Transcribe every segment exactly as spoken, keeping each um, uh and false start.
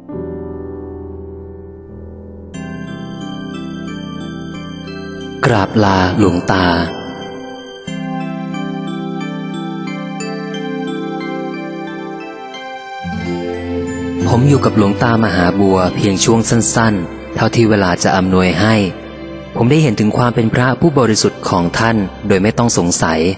กราบลาหลวงตาผมอยู่กับหลวงตามหาบัวเพียงช่วงสั้นๆเท่าที่เวลาจะอำนวยให้ผมได้เห็นถึงความเป็นพระผู้บริสุทธิ์ของท่านโดยไม่ต้องสงสัย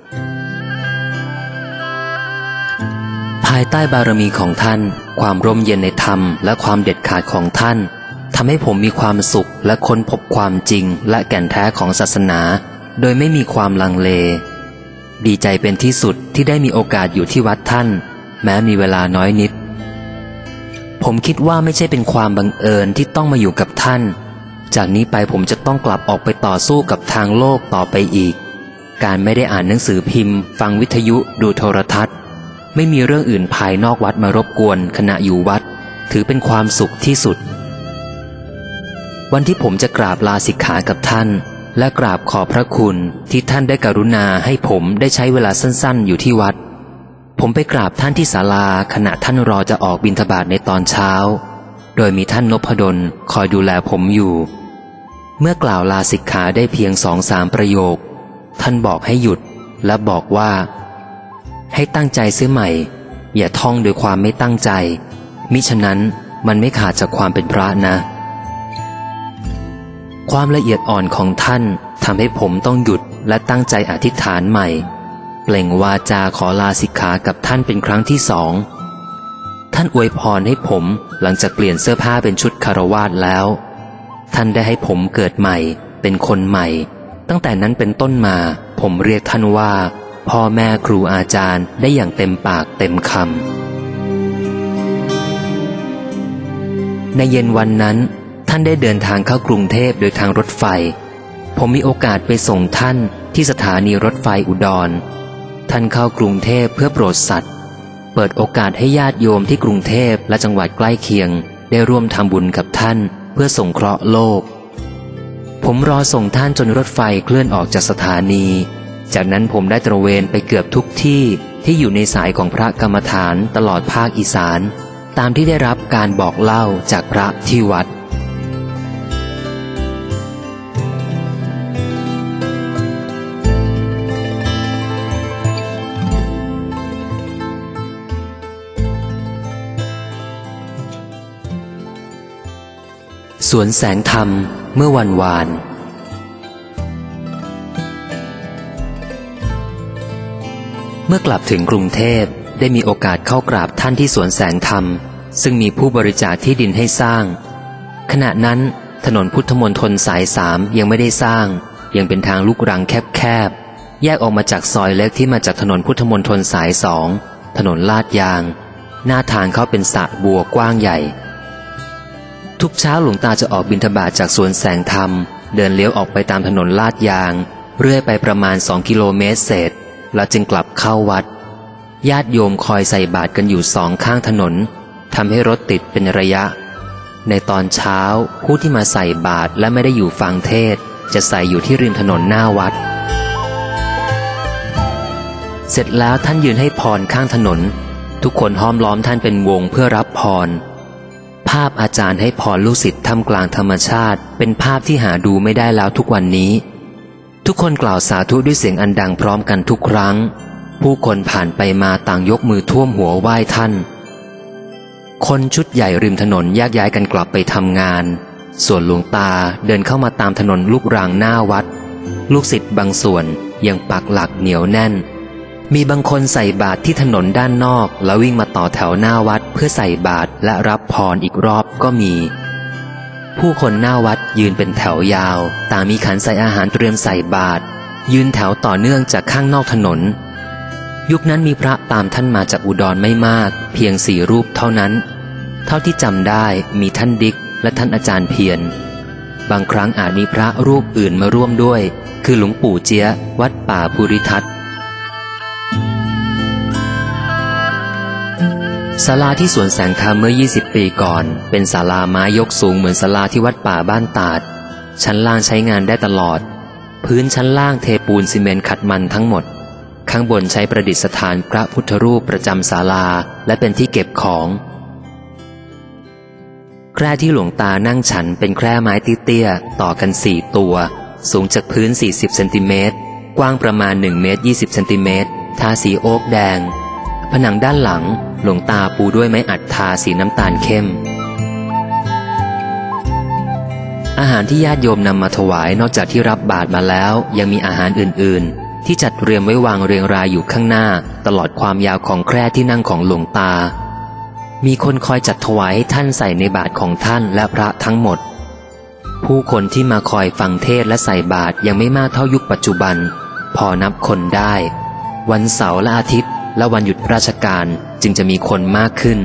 ภายใต้บารมีของท่านความร่มเย็นในธรรมและความเด็ดขาดของท่านทำให้ผมมีความสุขและค้นพบความจริงและแก่นแท้ของศาสนาโดยไม่มีความลังเลดีใจเป็นที่สุดที่ได้มีโอกาสอยู่ที่วัดท่านแม้มีเวลาน้อยนิดผมคิดว่าไม่ใช่เป็นความบังเอิญที่ต้องมาอยู่กับท่านจากนี้ไปผมจะต้องกลับออกไปต่อสู้กับทางโลกต่อไปอีกการไม่ได้อ่านหนังสือพิมพ์ฟังวิทยุดูโทรทัศน์ไม่มีเรื่องอื่นภายนอกวัดมารบกวนขณะอยู่วัดถือเป็นความสุขที่สุดวันที่ผมจะกราบลาสิกขากับท่านและกราบขอบพระคุณที่ท่านได้กรุณาให้ผมได้ใช้เวลาสั้นๆอยู่ที่วัดผมไปกราบท่านที่ศาลาขณะท่านรอจะออกบิณฑบาตในตอนเช้าโดยมีท่านนพดลคอยดูแลผมอยู่เมื่อกล่าวลาสิกขาได้เพียงสองสามประโยคท่านบอกให้หยุดและบอกว่าให้ตั้งใจเสียใหม่อย่าท่องโดยความไม่ตั้งใจมิฉะนั้นมันไม่ขาดจากความเป็นพระนะความละเอียดอ่อนของท่านทำให้ผมต้องหยุดและตั้งใจอธิษฐานใหม่เปล่งวาจาขอลาสิกขากับท่านเป็นครั้งที่สองท่านอวยพรให้ผมหลังจากเปลี่ยนเสื้อผ้าเป็นชุดคฤหัสถ์แล้วท่านได้ให้ผมเกิดใหม่เป็นคนใหม่ตั้งแต่นั้นเป็นต้นมาผมเรียกท่านว่าพ่อแม่ครูอาจารย์ได้อย่างเต็มปากเต็มคำในเย็นวันนั้นท่านได้เดินทางเข้ากรุงเทพโดยทางรถไฟผมมีโอกาสไปส่งท่านที่สถานีรถไฟอุดรท่านเข้ากรุงเทพเพื่อโปรดสัตว์เปิดโอกาสให้ญาติโยมที่กรุงเทพและจังหวัดใกล้เคียงได้ร่วมทำบุญกับท่านเพื่อสงเคราะห์โลกผมรอส่งท่านจนรถไฟเคลื่อนออกจากสถานีจากนั้นผมได้ตระเวนไปเกือบทุกที่ที่อยู่ในสายของพระกรรมฐานตลอดภาคอีสานตามที่ได้รับการบอกเล่าจากพระที่วัดสวนแสงธรรมเมื่อวันวานเมื่อกลับถึงกรุงเทพได้มีโอกาสเข้ากราบท่านที่สวนแสงธรรมซึ่งมีผู้บริจาคที่ดินให้สร้างขณะนั้นถนนพุทธมณฑลสายสามยังไม่ได้สร้างยังเป็นทางลูกรังแคบๆแยกออกมาจากซอยเล็กที่มาจากถนนพุทธมณฑลสายสองถนนลาดยางหน้าทางเข้าเป็นสระบัวกว้างใหญ่ทุกเช้าหลวงตาจะออกบิณฑบาตจากสวนแสงธรรมเดินเลี้ยวออกไปตามถนนลาดยางเรื่อยไปประมาณสองกิโลเมตรเศษแล้วจึงกลับเข้าวัดญาติโยมคอยใส่บาตรกันอยู่สองข้างถนนทำให้รถติดเป็นระยะในตอนเช้าผู้ที่มาใส่บาตรและไม่ได้อยู่ฟังเทศน์จะใส่อยู่ที่ริมถนนหน้าวัดเสร็จแล้วท่านยืนให้พรข้างถนนทุกคนห้อมล้อมท่านเป็นวงเพื่อรับพรภาพอาจารย์ให้พรลูกศิษย์ท่ามกลางธรรมชาติเป็นภาพที่หาดูไม่ได้แล้วทุกวันนี้ทุกคนกล่าวสาธุด้วยเสียงอันดังพร้อมกันทุกครั้งผู้คนผ่านไปมาต่างยกมือท่วมหัวไหว้ท่านคนชุดใหญ่ริมถนนแยกย้ายกันกลับไปทำงานส่วนหลวงตาเดินเข้ามาตามถนนลูกรังหน้าวัดลูกศิษย์บางส่วนยังปักหลักเหนียวแน่นมีบางคนใส่บาตรที่ถนนด้านนอกแล้ววิ่งมาต่อแถวหน้าวัดเพื่อใส่บาตรและรับพรอีกรอบก็มีผู้คนหน้าวัดยืนเป็นแถวยาวต่างมีขันใส่อาหารเตรียมใส่บาตรยืนแถวต่อเนื่องจากข้างนอกถนนยุคนั้นมีพระตามท่านมาจากอุดรไม่มากเพียงสี่รูปเท่านั้นเท่าที่จำได้มีท่านดิกและท่านอาจารย์เพียรบางครั้งอาจมีพระรูปอื่นมาร่วมด้วยคือหลวงปู่เจี๊ยวัดป่าภูริทัศน์ศาลาที่สวนแสงธรรมเมื่อยี่สิบปีก่อนเป็นศาลาไม้ยกสูงเหมือนศาลาที่วัดป่าบ้านตาดชั้นล่างใช้งานได้ตลอดพื้นชั้นล่างเทปูนซีเมนต์ขัดมันทั้งหมดข้างบนใช้ประดิษฐานพระพุทธรูปประจำศาลาและเป็นที่เก็บของแคร่ที่หลวงตานั่งฉันเป็นแคร่ไม้เตี้ยๆต่อกันสี่ตัวสูงจากพื้นสี่สิบเซนติเมตรกว้างประมาณหนึ่งเมตรยี่สิบเซนติเมตรทาสีโอ๊กแดงผนังด้านหลังหลวงตาปูด้วยไม้อัดทาสีน้ำตาลเข้มอาหารที่ญาติโยมนำมาถวายนอกจากที่รับบาตรมาแล้วยังมีอาหารอื่นๆที่จัดเตรียมไว้วางเรียงรายอยู่ข้างหน้าตลอดความยาวของแคร่ที่นั่งของหลวงตามีคนคอยจัดถวายให้ท่านใส่ในบาตรของท่านและพระทั้งหมดผู้คนที่มาคอยฟังเทศและใส่บาตรยังไม่มากเท่ายุคปัจจุบันพอนับคนได้วันเสาร์และอาทิตย์และวันหยุดราชการจึงจะมีคนมากขึ้น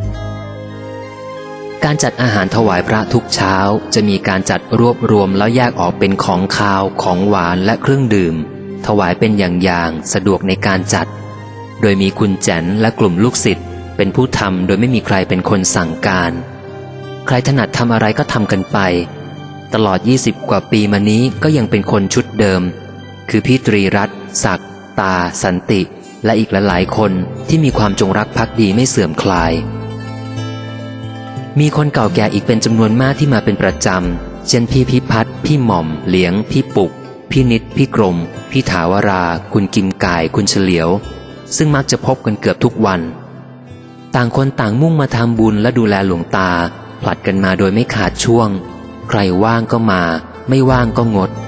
การจัดอาหารถวายพระทุกเช้าจะมีการจัดรวบรวมแล้วแยกออกเป็นของคาวของหวานและเครื่องดื่มถวายเป็นอย่างๆสะดวกในการจัดโดยมีคุณแจ๋นและกลุ่มลูกศิษย์เป็นผู้ทำโดยไม่มีใครเป็นคนสั่งการใครถนัดทำอะไรก็ทำกันไปตลอดยี่สิบกว่าปีมานี้ก็ยังเป็นคนชุดเดิมคือพี่ตรีรัตน์ศักดิ์ตาสันติและอีกหลายๆคนที่มีความจงรักภักดีไม่เสื่อมคลายมีคนเก่าแก่อีกเป็นจำนวนมากที่มาเป็นประจำเช่นพี่พิพัฒน์พี่หม่อมเหลียงพี่ปุกพี่นิดพี่กรมพี่ถาวราคุณกิมก่ายคุณเฉลียวซึ่งมักจะพบกันเกือบทุกวันต่างคนต่างมุ่งมาทำบุญและดูแลหลวงตาผลัดกันมาโดยไม่ขาดช่วงใครว่างก็มาไม่ว่างก็งด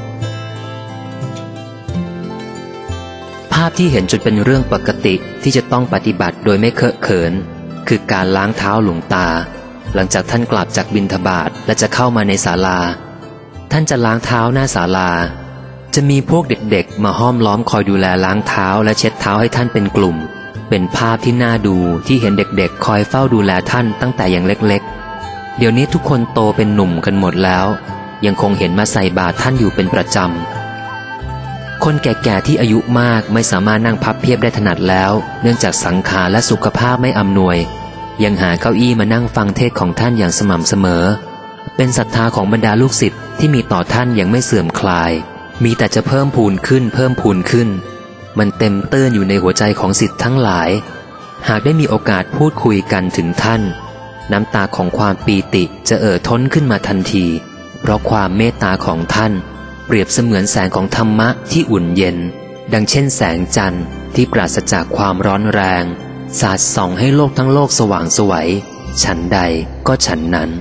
ภาพที่เห็นจนเป็นเรื่องปกติที่จะต้องปฏิบัติโดยไม่เคอะเขินคือการล้างเท้าหลวงตาหลังจากท่านกลับจากบิณฑบาตและจะเข้ามาในศาลาท่านจะล้างเท้าหน้าศาลาจะมีพวกเด็กๆมาห้อมล้อมคอยดูแลล้างเท้าและเช็ดเท้าให้ท่านเป็นกลุ่มเป็นภาพที่น่าดูที่เห็นเด็กๆคอยเฝ้าดูแลท่านตั้งแต่ยังเล็กๆเดี๋ยวนี้ทุกคนโตเป็นหนุ่มกันหมดแล้วยังคงเห็นมาใส่บาตรท่านอยู่เป็นประจำคนแก่ๆที่อายุมากไม่สามารถนั่งพับเพียบได้ถนัดแล้วเนื่องจากสังขารและสุขภาพไม่อำนวยยังหาเก้าอี้มานั่งฟังเทศของท่านอย่างสม่ำเสมอเป็นศรัทธาของบรรดาลูกศิษย์ที่มีต่อท่านยังไม่เสื่อมคลายมีแต่จะเพิ่มพูนขึ้นเพิ่มพูนขึ้นมันเต็มเตื้อนอยู่ในหัวใจของศิษย์ทั้งหลายหากได้มีโอกาสพูดคุยกันถึงท่านน้ำตาของความปีติจะเอ่อท้นขึ้นมาทันทีเพราะความเมตตาของท่านเปรียบเสมือนแสงของธรรมะที่อุ่นเย็นดังเช่นแสงจันทร์ที่ปราศจากความร้อนแรงสาดส่องให้โลกทั้งโลกสว่างไสวฉันใดก็ฉันนั้น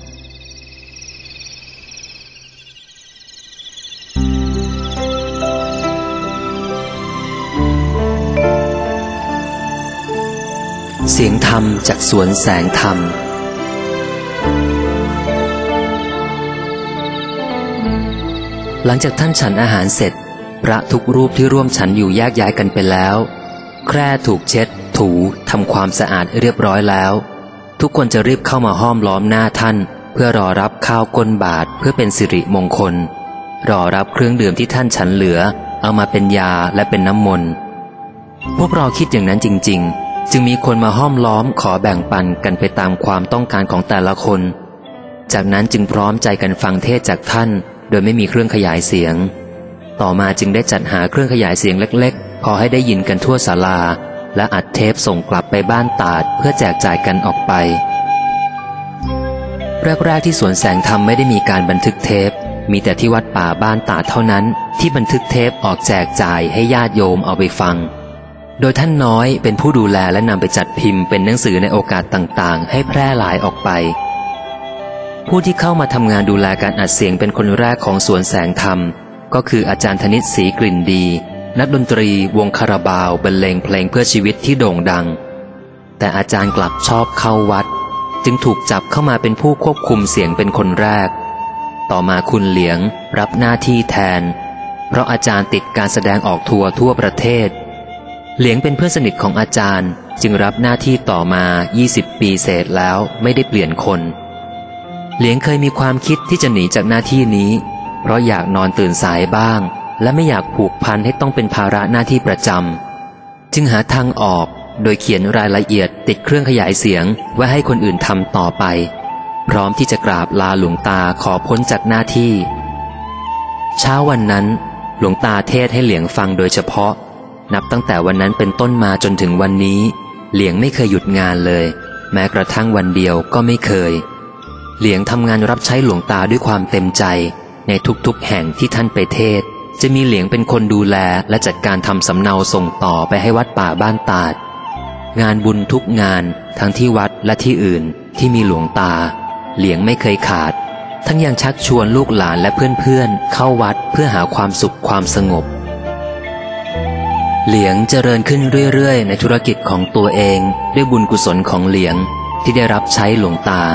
เสียงธรรมจากสวนแสงธรรมหลังจากท่านฉันอาหารเสร็จพระทุกรูปที่ร่วมฉันอยู่แยกย้ายกันไปแล้วแคร่ถูกเช็ดถูทำความสะอาดเรียบร้อยแล้วทุกคนจะรีบเข้ามาห้อมล้อมหน้าท่านเพื่อรอรับข้าวก้นบาตรเพื่อเป็นสิริมงคลรอรับเครื่องดื่มที่ท่านฉันเหลือเอามาเป็นยาและเป็นน้ำมนต์พวกเราคิดอย่างนั้นจริงๆจึงมีคนมาห้อมล้อมขอแบ่งปันกันไปตามความต้องการของแต่ละคนจากนั้นจึงพร้อมใจกันฟังเทศจากท่านโดยไม่มีเครื่องขยายเสียงต่อมาจึงได้จัดหาเครื่องขยายเสียงเล็กๆพอให้ได้ยินกันทั่วศาลาและอัดเทปส่งกลับไปบ้านตาดเพื่อแจกจ่ายกันออกไปแรกๆที่สวนแสงธรรมไม่ได้มีการบันทึกเทปมีแต่ที่วัดป่าบ้านตาดเท่านั้นที่บันทึกเทปออกแจกจ่ายให้ญาติโยมเอาไปฟังโดยท่านน้อยเป็นผู้ดูแลและนำไปจัดพิมพ์เป็นหนังสือในโอกาสต่างๆให้แพร่หลายออกไปผู้ที่เข้ามาทำงานดูแลการอัดเสียงเป็นคนแรกของสวนแสงธรรมก็คืออาจารย์ธนิตศรีกลิ่นดีนักดนตรีวงคาราบาวบรรเลงเพลงเพื่อชีวิตที่โด่งดังแต่อาจารย์กลับชอบเข้าวัดจึงถูกจับเข้ามาเป็นผู้ควบคุมเสียงเป็นคนแรกต่อมาคุณเหลียงรับหน้าที่แทนเพราะอาจารย์ติดการแสดงออกทัวร์ทั่วประเทศเหลียงเป็นเพื่อนสนิทของอาจารย์จึงรับหน้าที่ต่อมายี่สิบปีเศษแล้วไม่ได้เปลี่ยนคนเหลียงเคยมีความคิดที่จะหนีจากหน้าที่นี้เพราะอยากนอนตื่นสายบ้างและไม่อยากผูกพันให้ต้องเป็นภาระหน้าที่ประจำจึงหาทางออกโดยเขียนรายละเอียดติดเครื่องขยายเสียงไว้ให้คนอื่นทำต่อไปพร้อมที่จะกราบลาหลวงตาขอพ้นจากหน้าที่เช้าวันนั้นหลวงตาเทศให้เหลียงฟังโดยเฉพาะนับตั้งแต่วันนั้นเป็นต้นมาจนถึงวันนี้เหลียงไม่เคยหยุดงานเลยแม้กระทั่งวันเดียวก็ไม่เคยเหลียงทำงานรับใช้หลวงตาด้วยความเต็มใจในทุกๆแห่งที่ท่านไปเทศน์จะมีเหลียงเป็นคนดูแลและจัดการทำสำเนาส่งต่อไปให้วัดป่าบ้านตาดงานบุญทุกงานทั้งที่วัดและที่อื่นที่มีหลวงตาเหลียงไม่เคยขาดทั้งยังชักชวนลูกหลานและเพื่อนๆเข้าวัดเพื่อหาความสุขความสงบเหลียงเจริญขึ้นเรื่อยๆในธุรกิจของตัวเองด้วยบุญกุศลของเหลียงที่ได้รับใช้หลวงตา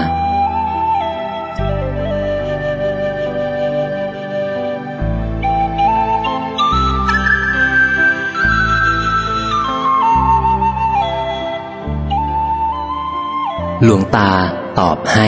หลวงตาตอบให้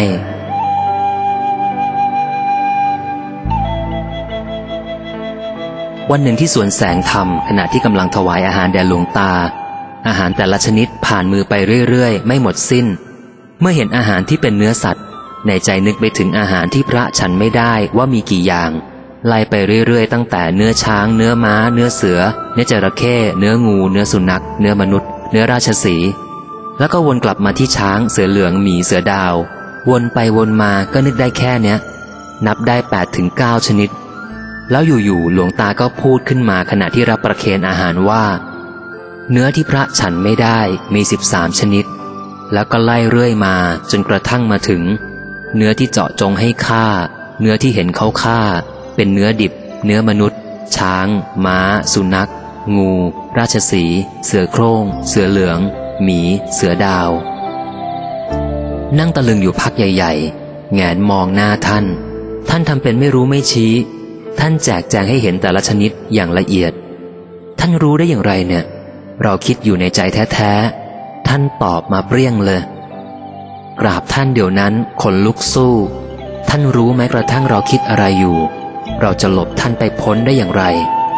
วันหนึ่งที่สวนแสงธรรมขณะที่กำลังถวายอาหารแด่หลวงตาอาหารแต่ละชนิดผ่านมือไปเรื่อยๆไม่หมดสิ้นเมื่อเห็นอาหารที่เป็นเนื้อสัตว์ในใจนึกไปถึงอาหารที่พระฉันไม่ได้ว่ามีกี่อย่างไล่ไปเรื่อยๆตั้งแต่เนื้อช้างเนื้อม้าเนื้อเสือเนื้อจระเข้เนื้องูเนื้อสุนัขเนื้อมนุษย์เนื้อราชสีห์แล้วก็วนกลับมาที่ช้างเสือเหลืองหมีเสือดาววนไปวนมาก็นึกได้แค่เนี้ยนับได้แปดถึงเก้าชนิดแล้วอยู่ๆหลวงตาก็พูดขึ้นมาขณะที่รับประเคนอาหารว่าเนื้อที่พระฉันไม่ได้มีสิบสามชนิดแล้วก็ไล่เรื่อยมาจนกระทั่งมาถึงเนื้อที่เจาะจงให้ฆ่าเนื้อที่เห็นเขาฆ่าเป็นเนื้อดิบเนื้อมนุษย์ช้างม้าสุนัขงูราชสีห์เสือโคร่งเสือเหลืองหมีเสือดาวนั่งตะลึงอยู่พักใหญ่ๆแงนมองหน้าท่านท่านทำเป็นไม่รู้ไม่ชี้ท่านแจกแจงให้เห็นแต่ละชนิดอย่างละเอียดท่านรู้ได้อย่างไรเนี่ยเราคิดอยู่ในใจแท้ๆท่านตอบมาเปรี้ยงเลยกราบท่านเดี๋ยวนั้นขนลุกสู้ท่านรู้ไหมกระทั่งเราคิดอะไรอยู่เราจะหลบท่านไปพ้นได้อย่างไร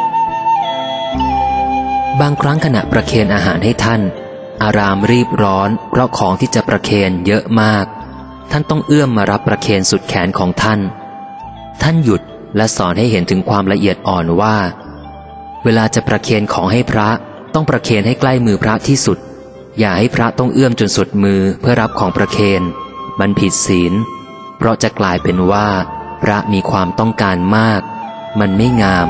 บางครั้งขณะประเคนอาหารให้ท่านอารามรีบร้อนเพราะของที่จะประเคนเยอะมากท่านต้องเอื้อมมารับประเคนสุดแขนของท่านท่านหยุดและสอนให้เห็นถึงความละเอียดอ่อนว่าเวลาจะประเคนของให้พระต้องประเคนให้ใกล้มือพระที่สุดอย่าให้พระต้องเอื้อมจนสุดมือเพื่อรับของประเคนมันผิดศีลเพราะจะกลายเป็นว่าพระมีความต้องการมากมันไม่งาม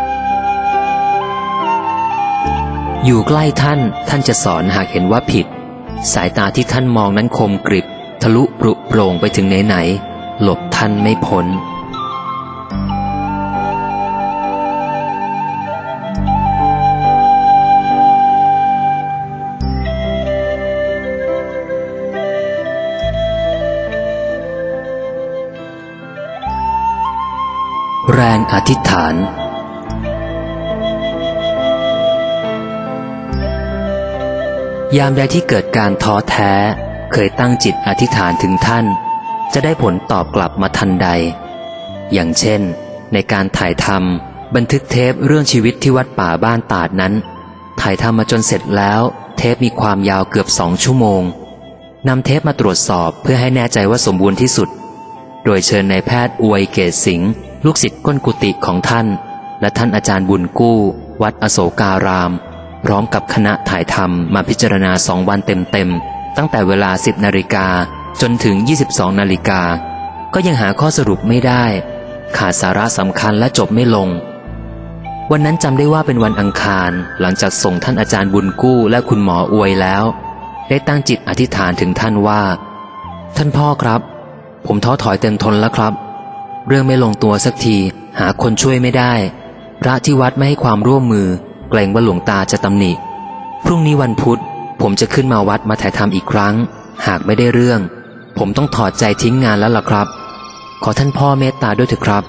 อยู่ใกล้ท่านท่านจะสอนหากเห็นว่าผิดสายตาที่ท่านมองนั้นคมกริบทะลุปรุโปร่งไปถึงไหนๆหลบท่านไม่พ้นแรงอธิษฐานยามใดที่เกิดการท้อแท้เคยตั้งจิตอธิษฐานถึงท่านจะได้ผลตอบกลับมาทันใดอย่างเช่นในการถ่ายทำบันทึกเทปเรื่องชีวิตที่วัดป่าบ้านตาดนั้นถ่ายทำมาจนเสร็จแล้วเทปมีความยาวเกือบสองชั่วโมงนำเทปมาตรวจสอบเพื่อให้แน่ใจว่าสมบูรณ์ที่สุดโดยเชิญนายแพทย์อวยเกศสิงห์ลูกศิษย์ก้นกุฏิของท่านและท่านอาจารย์บุญกู้วัดอโศการามพร้อมกับคณะถ่ายทำมาพิจารณาสองวันเต็มๆตั้งแต่เวลาสิบนาฬิกาจนถึงยี่สิบสองนาฬิกาก็ยังหาข้อสรุปไม่ได้ขาดสาระสำคัญและจบไม่ลงวันนั้นจำได้ว่าเป็นวันอังคารหลังจากส่งท่านอาจารย์บุญกู้และคุณหมออวยแล้วได้ตั้งจิตอธิษฐานถึงท่านว่าท่านพ่อครับผมท้อถอยเต็มทนแล้วครับเรื่องไม่ลงตัวสักทีหาคนช่วยไม่ได้พระที่วัดไม่ให้ความร่วมมือเกรงว่าหลวงตาจะตำหนิพรุ่งนี้วันพุธผมจะขึ้นมาวัดมาถ่ายทำอีกครั้งหากไม่ได้เรื่องผมต้องถอดใจทิ้งงานแล้วล่ะครับขอท่านพ่อเมตตาด้วยเถอะครับ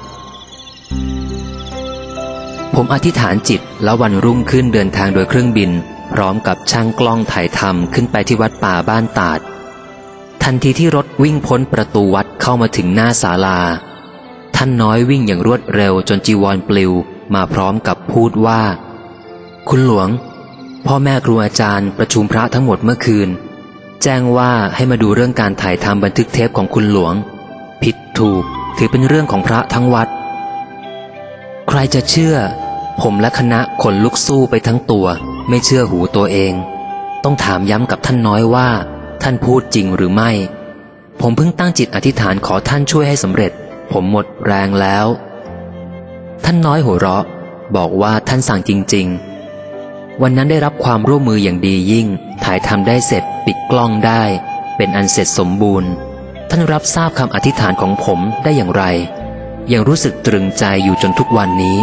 ผมอธิษฐานจิตแล้ววันรุ่งขึ้นเดินทางโดยเครื่องบินพร้อมกับช่างกล้องถ่ายทำขึ้นไปที่วัดป่าบ้านตาดทันทีที่รถวิ่งพ้นประตูวัดเข้ามาถึงหน้าศาลาท่านน้อยวิ่งอย่างรวดเร็วจนจีวรปลิวมาพร้อมกับพูดว่าคุณหลวงพ่อแม่ครูอาจารย์ประชุมพระทั้งหมดเมื่อคืนแจ้งว่าให้มาดูเรื่องการถ่ายทำบันทึกเทปของคุณหลวงผิดถูกถือเป็นเรื่องของพระทั้งวัดใครจะเชื่อผมและคณะขนลุกสู้ไปทั้งตัวไม่เชื่อหูตัวเองต้องถามย้ำกับท่านน้อยว่าท่านพูดจริงหรือไม่ผมเพิ่งตั้งจิตอธิษฐานขอท่านช่วยให้สำเร็จผมหมดแรงแล้วท่านน้อยหัวเราะบอกว่าท่านสั่งจริงๆวันนั้นได้รับความร่วมมืออย่างดียิ่งถ่ายทำได้เสร็จปิดกล้องได้เป็นอันเสร็จสมบูรณ์ท่านรับทราบคำอธิษฐานของผมได้อย่างไรยังรู้สึกตรึงใจอยู่จนทุกวันนี้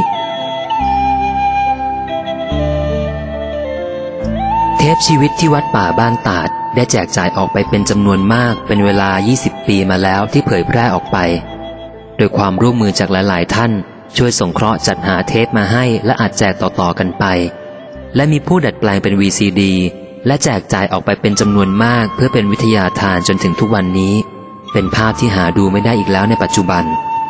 เทปชีวิตที่วัดป่าบ้านตาดได้แจกจ่ายออกไปเป็นจำนวนมากเป็นเวลายี่สิบปีมาแล้วที่เผยแพร่ออกไปโดยความร่วมมือจากหลายๆท่านช่วยสงเคราะห์จัดหาเทปมาให้และอัดแจกต่อๆกันไปและมีผู้ดัดแปลงเป็น วี ซี ดี และแจกจ่ายออกไปเป็นจำนวนมากเพื่อเป็นวิทยาทานจนถึงทุกวันนี้เป็นภาพที่หาดูไม่ได้อีกแล้วในปัจจุบัน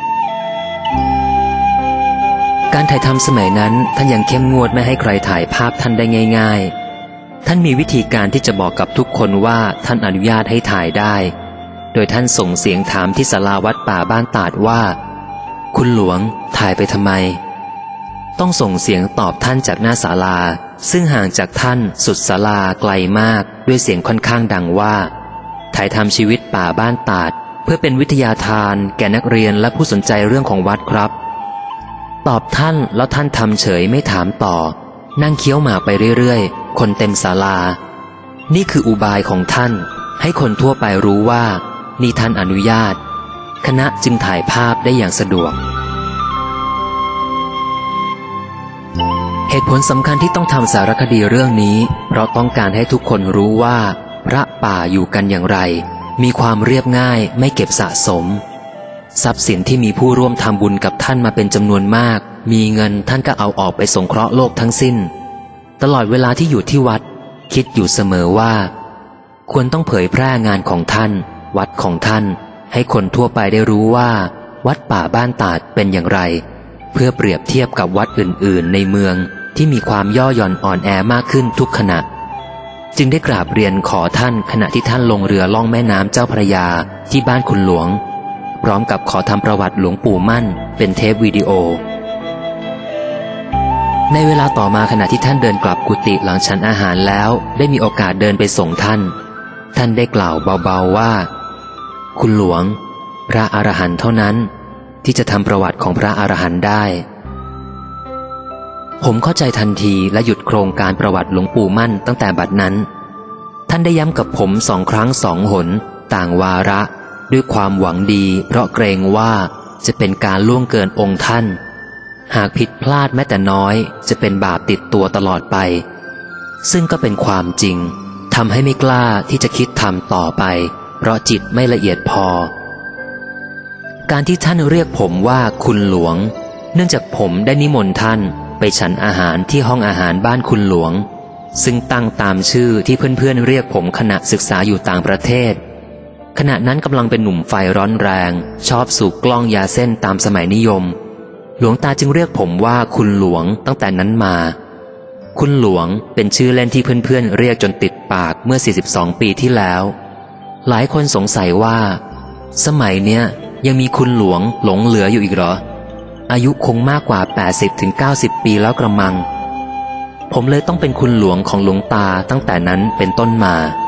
การถ่ายทำสมัยนั้นท่านยังเข้มงวดไม่ให้ใครถ่ายภาพท่านได้ง่ายๆท่านมีวิธีการที่จะบอกกับทุกคนว่าท่านอนุญาตให้ถ่ายได้โดยท่านส่งเสียงถามที่ศาลาวัดป่าบ้านตาดว่าคุณหลวงถ่ายไปทำไมต้องส่งเสียงตอบท่านจากหน้าศาลาซึ่งห่างจากท่านสุดศาลาไกลมากด้วยเสียงค่อนข้างดังว่าถ่ายทำชีวิตป่าบ้านตาดเพื่อเป็นวิทยาทานแก่นักเรียนและผู้สนใจเรื่องของวัดครับตอบท่านแล้วท่านทำเฉยไม่ถามต่อนั่งเคี้ยวหมากไปเรื่อยๆคนเต็มศาลานี่คืออุบายของท่านให้คนทั่วไปรู้ว่านี่ท่านอนุญาตคณะจึงถ่ายภาพได้อย่างสะดวกเหตุผลสำคัญที่ต้องทำสารคดีเรื่องนี้เพราะต้องการให้ทุกคนรู้ว่าพระป่าอยู่กันอย่างไรมีความเรียบง่ายไม่เก็บสะสมทรัพย์สินที่มีผู้ร่วมทำบุญกับท่านมาเป็นจำนวนมากมีเงินท่านก็เอาออกไปสงเคราะห์โลกทั้งสิ้นตลอดเวลาที่อยู่ที่วัดคิดอยู่เสมอว่าควรต้องเผยแพร่งานของท่านวัดของท่านให้คนทั่วไปได้รู้ว่าวัดป่าบ้านตาดเป็นอย่างไรเพื่อเปรียบเทียบกับวัดอื่นๆในเมืองที่มีความย่อหย่อนอ่อนแอมากขึ้นทุกขณะจึงได้กราบเรียนขอท่านขณะที่ท่านลงเรือล่องแม่น้ำเจ้าพระยาที่บ้านคุณหลวงพร้อมกับขอทำประวัติหลวงปู่มั่นเป็นเทปวิดีโอในเวลาต่อมาขณะที่ท่านเดินกลับกุฏิหลังฉันอาหารแล้วได้มีโอกาสเดินไปส่งท่านท่านได้กล่าวเบาๆว่าคุณหลวงพระอรหันต์เท่านั้นที่จะทำประวัติของพระอรหันต์ได้ผมเข้าใจทันทีและหยุดโครงการประวัติหลวงปู่มั่นตั้งแต่บัดนั้นท่านได้ย้ำกับผมสองครั้งสองหนต่างวาระด้วยความหวังดีเพราะเกรงว่าจะเป็นการล่วงเกินองค์ท่านหากผิดพลาดแม้แต่น้อยจะเป็นบาปติดตัวตลอดไปซึ่งก็เป็นความจริงทำให้ไม่กล้าที่จะคิดทำต่อไปเพราะจิตไม่ละเอียดพอการที่ท่านเรียกผมว่าคุณหลวงเนื่องจากผมได้นิมนต์ท่านไปฉันอาหารที่ห้องอาหารบ้านคุณหลวงซึ่งตั้งตามชื่อที่เพื่อนๆเรียกผมขณะศึกษาอยู่ต่างประเทศขณะนั้นกำลังเป็นหนุ่มไฟร้อนแรงชอบสูบกล้องยาเส้นตามสมัยนิยมหลวงตาจึงเรียกผมว่าคุณหลวงตั้งแต่นั้นมาคุณหลวงเป็นชื่อเล่นที่เพื่อนๆเรียกจนติดปากเมื่อสี่สิบสองปีที่แล้วหลายคนสงสัยว่าสมัยเนี้ยยังมีคุณหลวงหลงเหลืออยู่อีกเหรออายุคงมากกว่า แปดสิบถึงเก้าสิบ ปีแล้วกระมังผมเลยต้องเป็นคุณหลวงของหลวงตาตั้งแต่นั้นเป็นต้นมา